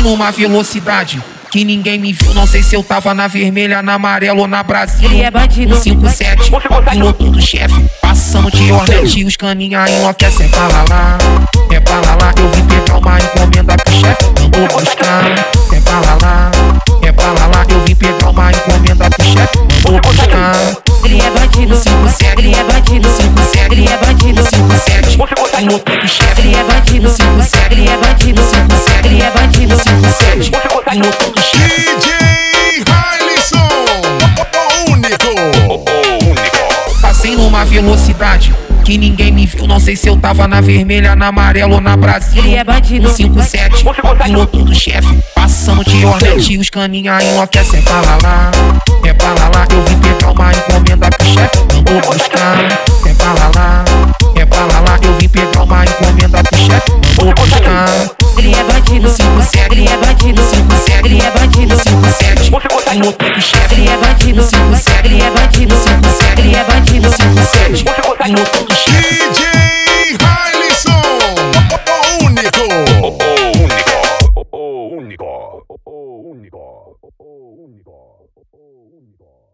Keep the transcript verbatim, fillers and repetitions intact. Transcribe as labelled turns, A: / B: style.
A: numa velocidade que ninguém me viu, não sei se eu tava na vermelha, na amarela ou na Brasília.
B: Ele é bandido.
A: um cinco sete, piloto do chefe, passando de Hornet, os caninha enlouquecem. É pra lá lá, é pra lá lá, eu vim pegar uma encomenda pro chefe, mandou buscar. É pra lá lá, é pra lá lá, eu vim pegar uma encomenda pro chefe, mandou buscar.
B: Ele é bandido.
A: um cinco sete,
B: Ele é bandido.
A: um cinco sete,
B: Ele é bandido.
A: um cinco sete, piloto do chefe.
B: Ele é bandido.
A: um cinco sete,
B: Ele é bandido.
A: um cinco sete,
B: Ele é bandido.
A: um cinco sete, piloto do chefe.
C: D J Hailison, o único.
A: Passei numa velocidade que ninguém me viu, não sei se eu tava na vermelha, na amarela ou na Brasília.
B: Ele é bandido.
A: um cinco sete, piloto do chefe, passando de Hornet, os caninha enlouquecem. É pra lá lá, é pra lá lá, eu vim pegar uma encomenda pro chefe, mandou buscar. É pra lá lá, é pra lá lá, eu vim pegar uma encomenda pro chefe, mandou buscar.
B: Ele é bandido.
A: um cinco sete,
B: Ele é bandido.
A: um cinco sete,
B: Ele é bandido.
A: um cinco sete, piloto do chefe.
B: Ele é bandido.
A: um cinco sete,
B: Ele é bandido.
A: um cinco sete,
B: Ele é bandido.
A: um cinco sete, piloto do chefe.
C: D J Hailison, o único. O único. O único. O único. O único.